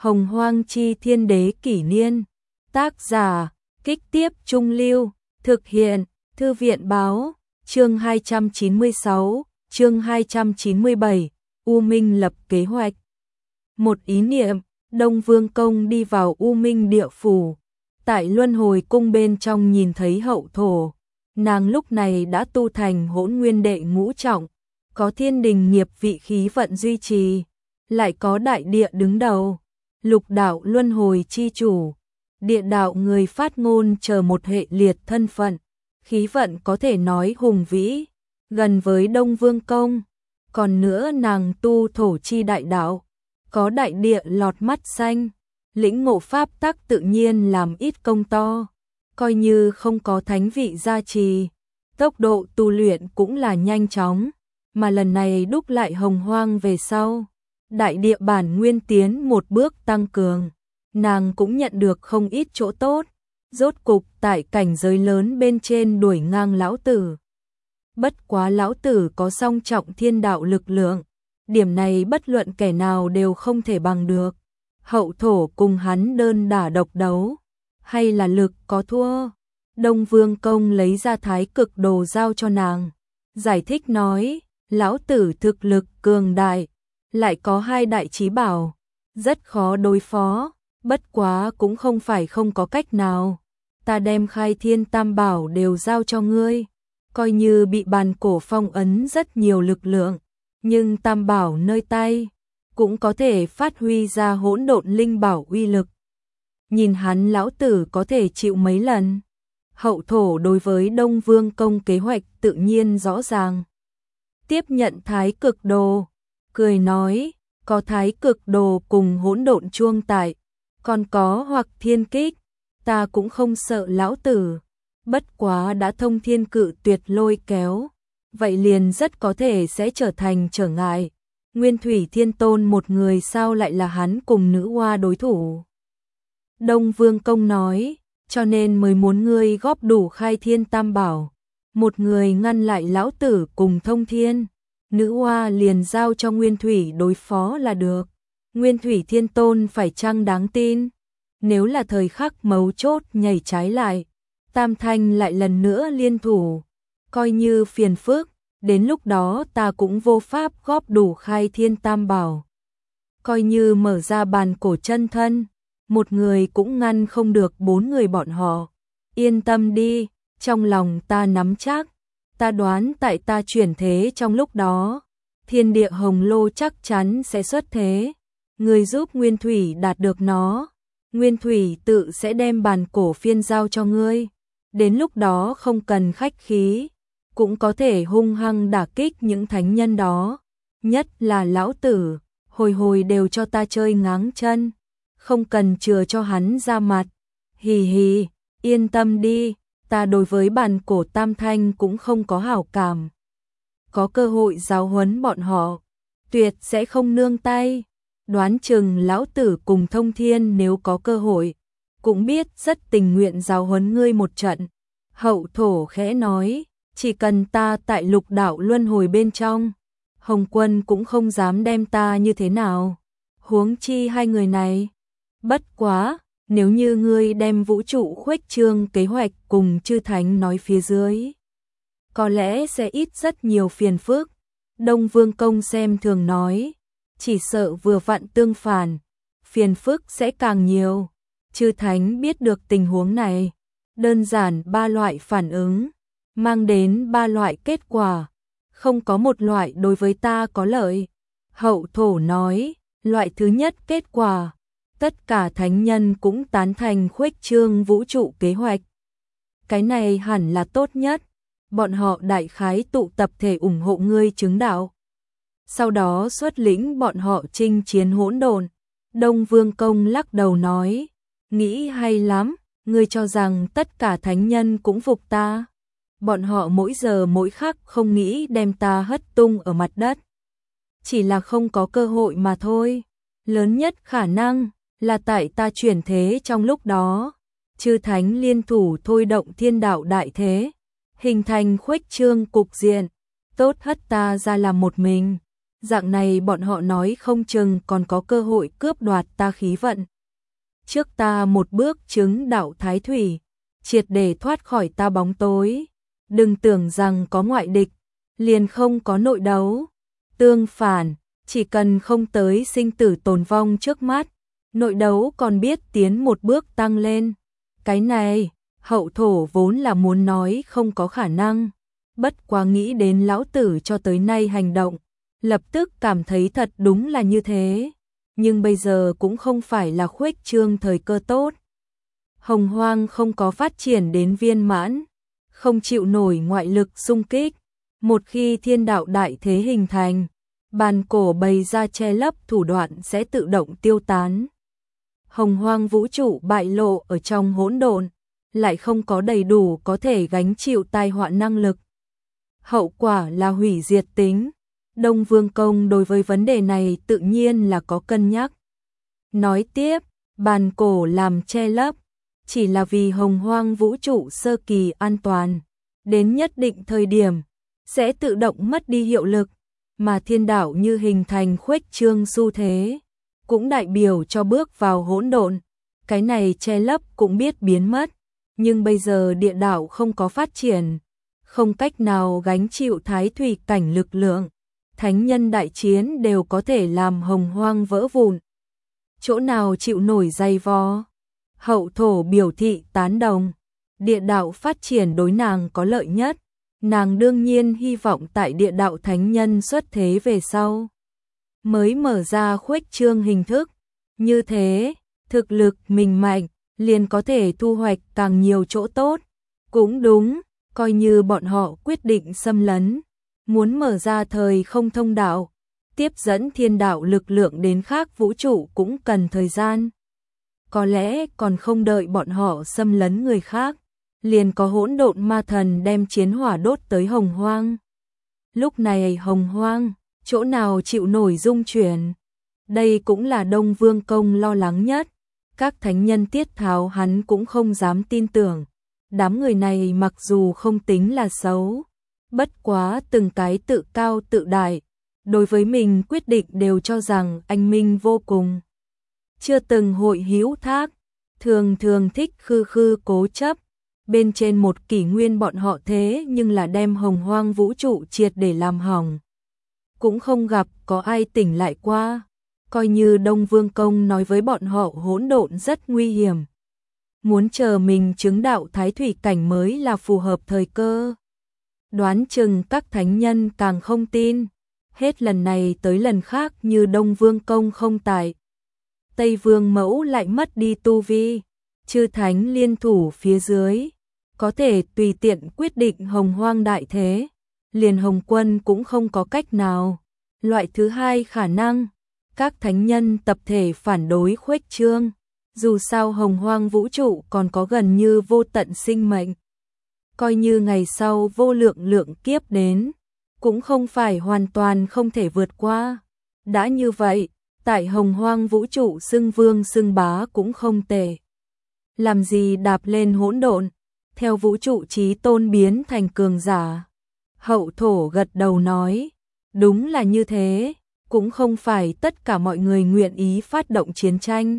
Hồng Hoang Chi Thiên Đế Kỷ Niên. Tác giả, Kích Tiếp Trung Lưu. Thực hiện, Thư viện Báo. Chương 296, chương 297, U Minh lập kế hoạch. Một ý niệm, Đông Vương Công đi vào U Minh địa phủ. Tại Luân Hồi Cung bên trong nhìn thấy Hậu Thổ. Nàng lúc này đã tu thành Hỗn Nguyên đệ ngũ trọng, có thiên đình nghiệp vị khí vận duy trì, lại có đại địa đứng đầu, lục đạo luân hồi chi chủ, địa đạo người phát ngôn chờ một hệ liệt thân phận, khí vận có thể nói hùng vĩ, gần với Đông Vương Công. Còn nữa nàng tu thổ chi đại đạo, có đại địa lọt mắt xanh, lĩnh ngộ pháp tắc tự nhiên làm ít công to, coi như không có thánh vị gia trì, tốc độ tu luyện cũng là nhanh chóng, mà lần này đúc lại Hồng Hoang về sau, đại địa bản nguyên tiến một bước tăng cường, nàng cũng nhận được không ít chỗ tốt, rốt cục tại cảnh giới lớn bên trên đuổi ngang lão tử. Bất quá lão tử có song trọng thiên đạo lực lượng, điểm này bất luận kẻ nào đều không thể bằng được. Hậu Thổ cùng hắn đơn đả độc đấu, hay là lực có thua? Đông Vương Công lấy ra thái cực đồ giao cho nàng, giải thích nói, lão tử thực lực cường đại, lại có hai đại chí bảo, rất khó đối phó, bất quá cũng không phải không có cách nào. Ta đem Khai Thiên Tam Bảo đều giao cho ngươi, coi như bị bàn cổ phong ấn rất nhiều lực lượng, nhưng Tam Bảo nơi tay cũng có thể phát huy ra hỗn độn linh bảo uy lực. Nhìn hắn lão tử có thể chịu mấy lần. Hậu Thổ đối với Đông Vương Công kế hoạch tự nhiên rõ ràng. Tiếp nhận thái cực đồ, cười nói, có thái cực đồ cùng hỗn độn chuông tại, còn có hoặc thiên kích, ta cũng không sợ lão tử. Bất quá đã thông thiên cự tuyệt lôi kéo, vậy liền rất có thể sẽ trở thành trở ngại. Nguyên Thủy Thiên Tôn một người sao lại là hắn cùng nữ hoa đối thủ? Đông Vương Công nói, cho nên mới muốn ngươi góp đủ Khai Thiên Tam Bảo, một người ngăn lại lão tử cùng thông thiên, nữ hoa liền giao cho Nguyên Thủy đối phó là được. Nguyên Thủy Thiên Tôn phải chăng đáng tin? Nếu là thời khắc mấu chốt nhảy trái lại, Tam Thanh lại lần nữa liên thủ, coi như phiền phức. Đến lúc đó ta cũng vô pháp góp đủ Khai Thiên Tam Bảo. Coi như mở ra bàn cổ chân thân, một người cũng ngăn không được bốn người bọn họ. Yên tâm đi, trong lòng ta nắm chắc, ta đoán tại ta chuyển thế trong lúc đó, thiên địa hồng lô chắc chắn sẽ xuất thế. Người giúp Nguyên Thủy đạt được nó, Nguyên Thủy tự sẽ đem bàn cổ phiên giao cho ngươi. Đến lúc đó không cần khách khí, cũng có thể hung hăng đả kích những thánh nhân đó, nhất là lão tử, hồi hồi đều cho ta chơi ngáng chân, không cần chừa cho hắn ra mặt. Hì hì, yên tâm đi, ta đối với bàn cổ Tam Thanh cũng không có hảo cảm. Có cơ hội giáo huấn bọn họ, tuyệt sẽ không nương tay. Đoán chừng lão tử cùng thông thiên nếu có cơ hội, cũng biết rất tình nguyện giáo huấn ngươi một trận. Hậu Thổ khẽ nói, chỉ cần ta tại lục đạo luân hồi bên trong, Hồng Quân cũng không dám đem ta như thế nào. Huống chi hai người này. Bất quá, nếu như ngươi đem vũ trụ khuếch trương kế hoạch cùng chư thánh nói phía dưới, có lẽ sẽ ít rất nhiều phiền phức. Đông Vương Công xem thường nói, chỉ sợ vừa vặn tương phản, phiền phức sẽ càng nhiều. Chư thánh biết được tình huống này, đơn giản ba loại phản ứng, mang đến ba loại kết quả, không có một loại đối với ta có lợi. Hậu Thổ nói, loại thứ nhất kết quả, tất cả thánh nhân cũng tán thành khuếch trương vũ trụ kế hoạch. Cái này hẳn là tốt nhất, bọn họ đại khái tụ tập thể ủng hộ ngươi chứng đạo. Sau đó xuất lĩnh bọn họ chinh chiến hỗn độn. Đông Vương Công lắc đầu nói, nghĩ hay lắm, ngươi cho rằng tất cả thánh nhân cũng phục ta. Bọn họ mỗi giờ mỗi khắc không nghĩ đem ta hất tung ở mặt đất. Chỉ là không có cơ hội mà thôi. Lớn nhất khả năng là tại ta chuyển thế trong lúc đó. Chư thánh liên thủ thôi động thiên đạo đại thế, hình thành khuếch trương cục diện, tốt hất ta ra làm một mình. Dạng này bọn họ nói không chừng còn có cơ hội cướp đoạt ta khí vận. Trước ta một bước chứng đạo thái thủy, triệt để thoát khỏi ta bóng tối. Đừng tưởng rằng có ngoại địch, liền không có nội đấu. Tương phản, chỉ cần không tới sinh tử tồn vong trước mắt, nội đấu còn biết tiến một bước tăng lên. Cái này, hậu thổ vốn là muốn nói không có khả năng. Bất quá nghĩ đến lão tử cho tới nay hành động, lập tức cảm thấy thật đúng là như thế. Nhưng bây giờ cũng không phải là khuếch trương thời cơ tốt. Hồng Hoang không có phát triển đến viên mãn, không chịu nổi ngoại lực xung kích. Một khi thiên đạo đại thế hình thành, bàn cổ bày ra che lấp thủ đoạn sẽ tự động tiêu tán. Hồng Hoang vũ trụ bại lộ ở trong hỗn độn, lại không có đầy đủ có thể gánh chịu tai họa năng lực. Hậu quả là hủy diệt tính. Đông Vương Công đối với vấn đề này tự nhiên là có cân nhắc. Nói tiếp, bàn cổ làm che lấp, chỉ là vì Hồng Hoang vũ trụ sơ kỳ an toàn, đến nhất định thời điểm, sẽ tự động mất đi hiệu lực, mà thiên đạo như hình thành khuếch trương xu thế, cũng đại biểu cho bước vào hỗn độn, cái này che lấp cũng biết biến mất, nhưng bây giờ địa đạo không có phát triển, không cách nào gánh chịu thái thủy cảnh lực lượng, thánh nhân đại chiến đều có thể làm Hồng Hoang vỡ vụn. Chỗ nào chịu nổi dày vò? Hậu thổ biểu thị tán đồng, địa đạo phát triển đối nàng có lợi nhất, nàng đương nhiên hy vọng tại địa đạo thánh nhân xuất thế về sau, mới mở ra khuếch trương hình thức, như thế, thực lực mình mạnh, liền có thể thu hoạch càng nhiều chỗ tốt. Cũng đúng, coi như bọn họ quyết định xâm lấn, muốn mở ra thời không thông đạo, tiếp dẫn thiên đạo lực lượng đến khác vũ trụ cũng cần thời gian. Có lẽ còn không đợi bọn họ xâm lấn người khác, liền có hỗn độn ma thần đem chiến hỏa đốt tới Hồng Hoang. Lúc này Hồng Hoang, chỗ nào chịu nổi dung chuyển? Đây cũng là Đông Vương Công lo lắng nhất. Các thánh nhân tiết tháo hắn cũng không dám tin tưởng. Đám người này mặc dù không tính là xấu, bất quá từng cái tự cao tự đại, đối với mình quyết định đều cho rằng anh minh vô cùng. Chưa từng hội hữu thác, thường thường thích khư khư cố chấp. Bên trên một kỷ nguyên bọn họ thế nhưng là đem Hồng Hoang vũ trụ triệt để làm hỏng. Cũng không gặp có ai tỉnh lại qua, coi như Đông Vương Công nói với bọn họ hỗn độn rất nguy hiểm. Muốn chờ mình chứng đạo thái thủy cảnh mới là phù hợp thời cơ. Đoán chừng các thánh nhân càng không tin, hết lần này tới lần khác như Đông Vương Công không tại. Tây Vương Mẫu lại mất đi tu vi, chư thánh liên thủ phía dưới, có thể tùy tiện quyết định Hồng Hoang đại thế, liền Hồng Quân cũng không có cách nào. Loại thứ hai khả năng, các thánh nhân tập thể phản đối khuếch trương, dù sao Hồng Hoang vũ trụ còn có gần như vô tận sinh mệnh. Coi như ngày sau vô lượng lượng kiếp đến, cũng không phải hoàn toàn không thể vượt qua. Đã như vậy, tại Hồng Hoang vũ trụ xưng vương xưng bá cũng không tệ. Làm gì đạp lên hỗn độn, theo vũ trụ chí tôn biến thành cường giả. Hậu thổ gật đầu nói, đúng là như thế, cũng không phải tất cả mọi người nguyện ý phát động chiến tranh.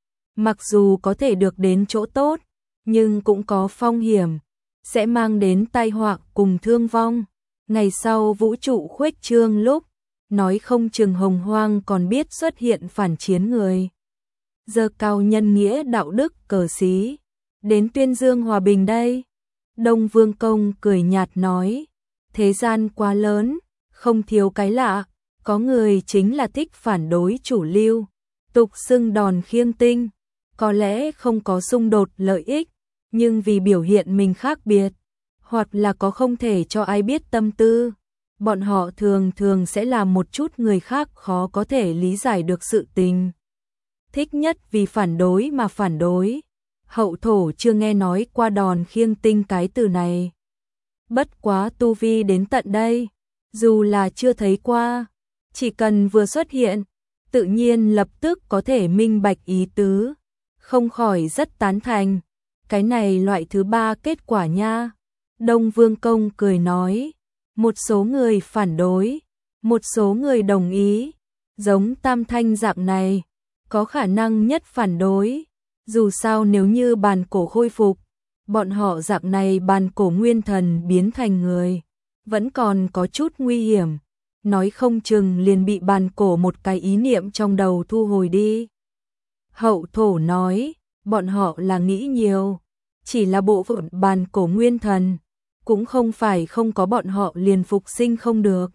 Mặc dù có thể được đến chỗ tốt, nhưng cũng có phong hiểm, sẽ mang đến tai họa cùng thương vong. Ngày sau vũ trụ khuếch trương lúc, nói không chừng Hồng Hoang còn biết xuất hiện phản chiến người. Giơ cao nhân nghĩa đạo đức cờ xí, đến tuyên dương hòa bình đây. Đông Vương Công cười nhạt nói, thế gian quá lớn, không thiếu cái lạ, có người chính là thích phản đối chủ lưu, tục xưng đòn khiêng tinh, có lẽ không có xung đột lợi ích, nhưng vì biểu hiện mình khác biệt, hoặc là có không thể cho ai biết tâm tư, bọn họ thường thường sẽ làm một chút người khác khó có thể lý giải được sự tình. Thích nhất vì phản đối mà phản đối. Hậu thổ chưa nghe nói qua đòn khiêng tinh cái từ này. Bất quá tu vi đến tận đây, dù là chưa thấy qua, chỉ cần vừa xuất hiện, tự nhiên lập tức có thể minh bạch ý tứ, không khỏi rất tán thành. Cái này loại thứ ba kết quả nha. Đông Vương Công cười nói, một số người phản đối, Một số người đồng ý, giống Tam Thanh dạng này, có khả năng nhất phản đối. Dù sao nếu như bàn cổ khôi phục, bọn họ dạng này bàn cổ nguyên thần biến thành người, vẫn còn có chút nguy hiểm. Nói không chừng liền bị bàn cổ một cái ý niệm trong đầu thu hồi đi. Hậu thổ nói, bọn họ là nghĩ nhiều, chỉ là bộ phận bàn cổ nguyên thần, cũng không phải không có bọn họ liền phục sinh không được.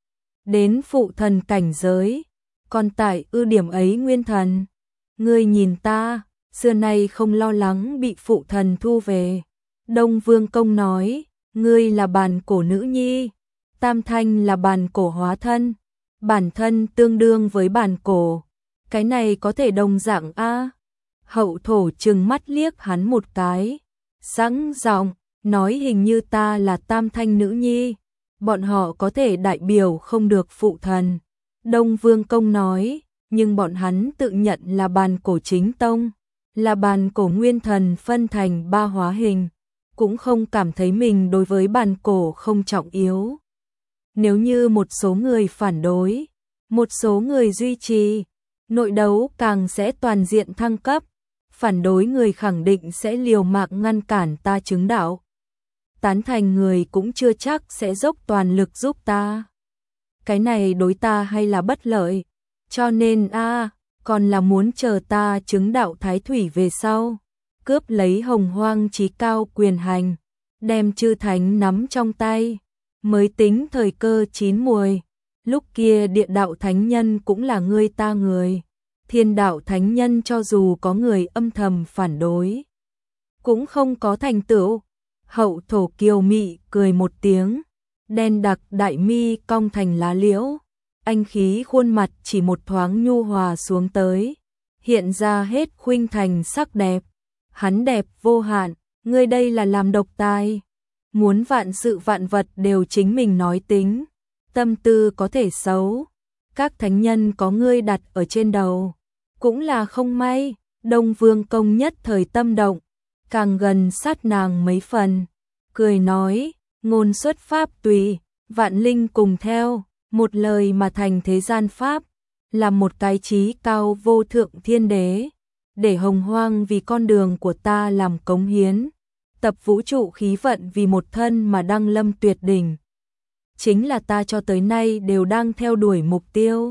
Đến phụ thần cảnh giới, còn tại ưu điểm ấy nguyên thần. Ngươi nhìn ta, xưa nay không lo lắng bị phụ thần thu về. Đông Vương Công nói, ngươi là bàn cổ nữ nhi, Tam Thanh là bàn cổ hóa thân, bản thân tương đương với bàn cổ. Cái này có thể đồng dạng a? Hậu thổ trừng mắt liếc hắn một cái, sẵn giọng nói hình như ta là Tam Thanh nữ nhi, bọn họ có thể đại biểu không được phụ thần. Đông Vương Công nói, nhưng bọn hắn tự nhận là bàn cổ chính tông, là bàn cổ nguyên thần phân thành 3 hóa hình, cũng không cảm thấy mình đối với bàn cổ không trọng yếu. Nếu như một số người phản đối, một số người duy trì, nội đấu càng sẽ toàn diện thăng cấp. Phản đối người khẳng định sẽ liều mạng ngăn cản ta chứng đạo. Tán thành người cũng chưa chắc sẽ dốc toàn lực giúp ta. Cái này đối ta hay là bất lợi, cho nên còn là muốn chờ ta chứng đạo thái thủy về sau, cướp lấy hồng hoang chí cao quyền hành, đem chư thánh nắm trong tay, mới tính thời cơ chín muồi. Lúc kia địa đạo thánh nhân cũng là ngươi ta người, thiên đạo thánh nhân cho dù có người âm thầm phản đối, cũng không có thành tựu. Hậu thổ kiều mị cười một tiếng, đen đặc đại mi cong thành lá liễu, anh khí khuôn mặt chỉ một thoáng nhu hòa xuống tới, hiện ra hết khuynh thành sắc đẹp. Hắn đẹp vô hạn, ngươi đây là làm độc tài, muốn vạn sự vạn vật đều chính mình nói tính, tâm tư có thể xấu, các thánh nhân có ngươi đặt ở trên đầu, cũng là không may. Đông Vương Công nhất thời tâm động, càng gần sát nàng mấy phần, cười nói, ngôn xuất pháp tùy, vạn linh cùng theo, một lời mà thành thế gian pháp, là một cái chí cao vô thượng thiên đế, để hồng hoang vì con đường của ta làm cống hiến, tập vũ trụ khí vận vì một thân mà đăng lâm tuyệt đỉnh. Chính là ta cho tới nay đều đang theo đuổi mục tiêu.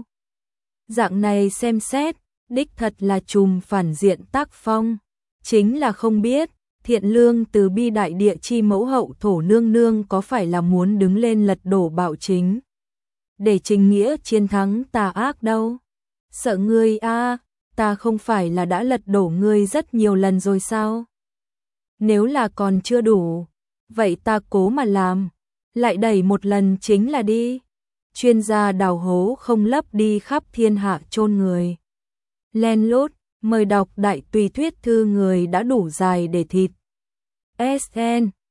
Dạng này xem xét, đích thật là trùm phản diện tác phong, chính là không biết, Thiện Lương từ bi đại địa chi mẫu hậu thổ nương nương có phải là muốn đứng lên lật đổ bạo chính, để chính nghĩa chiến thắng tà ác đâu. Sợ ngươi ta không phải là đã lật đổ ngươi rất nhiều lần rồi sao? Nếu là còn chưa đủ, vậy ta cố mà làm, lại đẩy một lần chính là đi. Chuyên gia đào hố không lấp đi khắp thiên hạ chôn người. Len lút, mời đọc đại tùy thuyết thư người đã đủ dài để thịt. SN